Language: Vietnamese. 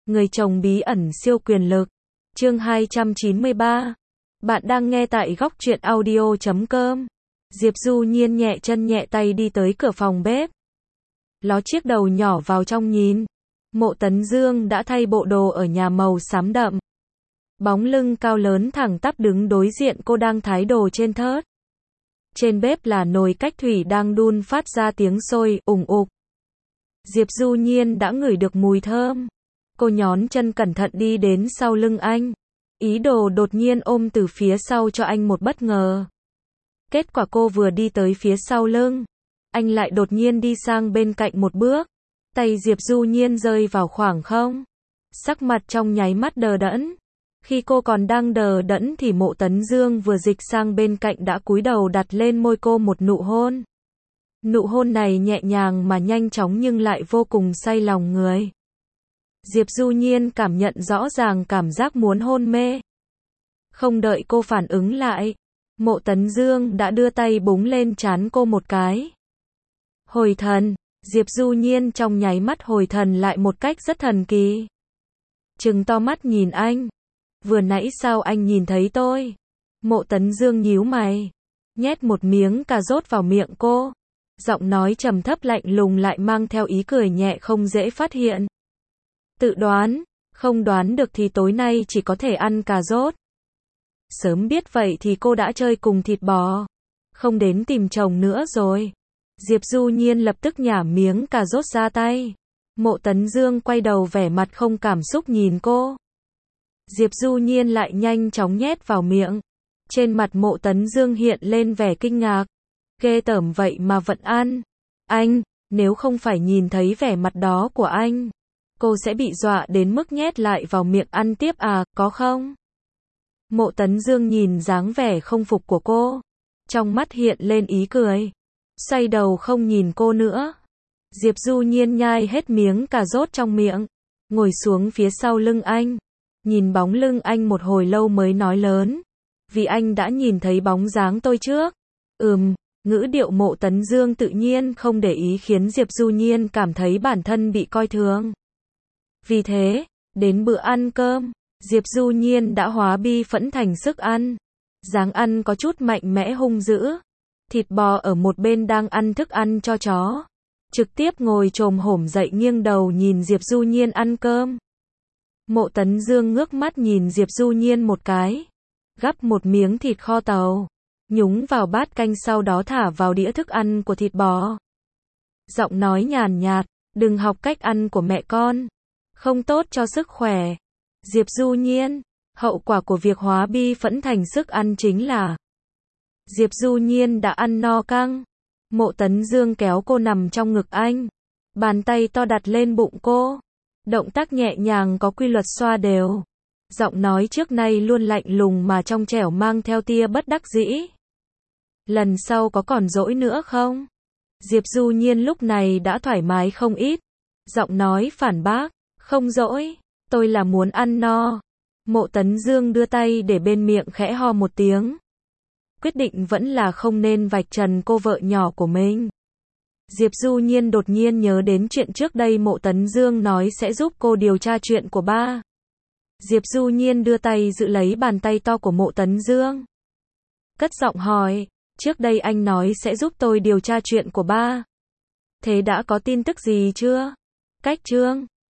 Người chồng bí ẩn siêu quyền lực. Chương 293. Bạn đang nghe tại góc truyện audio.com. Diệp Du Nhiên nhẹ chân nhẹ tay đi tới cửa phòng bếp. Ló chiếc đầu nhỏ vào trong nhìn. Mộ Tấn Dương đã thay bộ đồ ở nhà màu xám đậm. Bóng lưng cao lớn thẳng tắp đứng đối diện cô đang thái đồ trên thớt. Trên bếp là nồi cách thủy đang đun phát ra tiếng sôi ùng ục. Diệp Du Nhiên đã ngửi được mùi thơm. Cô nhón chân cẩn thận đi đến sau lưng anh. Ý đồ đột nhiên ôm từ phía sau cho anh một bất ngờ. Kết quả cô vừa đi tới phía sau lưng, anh lại đột nhiên đi sang bên cạnh một bước. Tay Diệp Du Nhiên rơi vào khoảng không. Sắc mặt trong nháy mắt đờ đẫn. Khi cô còn đang đờ đẫn thì Mộ Tấn Dương vừa dịch sang bên cạnh đã cúi đầu đặt lên môi cô một nụ hôn. Nụ hôn này nhẹ nhàng mà nhanh chóng nhưng lại vô cùng say lòng người. Diệp Du Nhiên cảm nhận rõ ràng cảm giác muốn hôn mê. Không đợi cô phản ứng lại, Mộ Tấn Dương đã đưa tay búng lên trán cô một cái. Hồi thần, Diệp Du Nhiên trong nháy mắt hồi thần lại một cách rất thần kỳ. Trừng to mắt nhìn anh. Vừa nãy sao anh nhìn thấy tôi? Mộ Tấn Dương nhíu mày, nhét một miếng cà rốt vào miệng cô. Giọng nói trầm thấp lạnh lùng lại mang theo ý cười nhẹ không dễ phát hiện. Tự đoán, không đoán được thì tối nay chỉ có thể ăn cà rốt. Sớm biết vậy thì cô đã chơi cùng thịt bò, không đến tìm chồng nữa rồi. Diệp Du Nhiên lập tức nhả miếng cà rốt ra tay. Mộ Tấn Dương quay đầu vẻ mặt không cảm xúc nhìn cô. Diệp Du Nhiên lại nhanh chóng nhét vào miệng. Trên mặt Mộ Tấn Dương hiện lên vẻ kinh ngạc. Ghê tởm vậy mà vẫn ăn. Anh, nếu không phải nhìn thấy vẻ mặt đó của anh, cô sẽ bị dọa đến mức nhét lại vào miệng ăn tiếp à, có không? Mộ Tấn Dương nhìn dáng vẻ không phục của cô. Trong mắt hiện lên ý cười. Xoay đầu không nhìn cô nữa. Diệp Du Nhiên nhai hết miếng cà rốt trong miệng. Ngồi xuống phía sau lưng anh. Nhìn bóng lưng anh một hồi lâu mới nói lớn. Vì anh đã nhìn thấy bóng dáng tôi trước. Ngữ điệu Mộ Tấn Dương tự nhiên không để ý khiến Diệp Du Nhiên cảm thấy bản thân bị coi thường. Vì thế, đến bữa ăn cơm, Diệp Du Nhiên đã hóa bi phẫn thành sức ăn. Dáng ăn có chút mạnh mẽ hung dữ. Thịt bò ở một bên đang ăn thức ăn cho chó. Trực tiếp ngồi chồm hổm dậy nghiêng đầu nhìn Diệp Du Nhiên ăn cơm. Mộ Tấn Dương ngước mắt nhìn Diệp Du Nhiên một cái. Gắp một miếng thịt kho tàu. Nhúng vào bát canh sau đó thả vào đĩa thức ăn của thịt bò. Giọng nói nhàn nhạt, đừng học cách ăn của mẹ con. Không tốt cho sức khỏe. Diệp Du Nhiên, hậu quả của việc hóa bi phẫn thành sức ăn chính là Diệp Du Nhiên đã ăn no căng. Mộ Tấn Dương kéo cô nằm trong ngực anh. Bàn tay to đặt lên bụng cô. Động tác nhẹ nhàng có quy luật xoa đều. Giọng nói trước nay luôn lạnh lùng mà trong trẻo mang theo tia bất đắc dĩ. Lần sau có còn dỗi nữa không? Diệp Du Nhiên lúc này đã thoải mái không ít. Giọng nói phản bác. Không dỗi, tôi là muốn ăn no. Mộ Tấn Dương đưa tay để bên miệng khẽ ho một tiếng. Quyết định vẫn là không nên vạch trần cô vợ nhỏ của mình. Diệp Du Nhiên đột nhiên nhớ đến chuyện trước đây Mộ Tấn Dương nói sẽ giúp cô điều tra chuyện của ba. Diệp Du Nhiên đưa tay giữ lấy bàn tay to của Mộ Tấn Dương. Cất giọng hỏi, trước đây anh nói sẽ giúp tôi điều tra chuyện của ba. Thế đã có tin tức gì chưa? Cách chương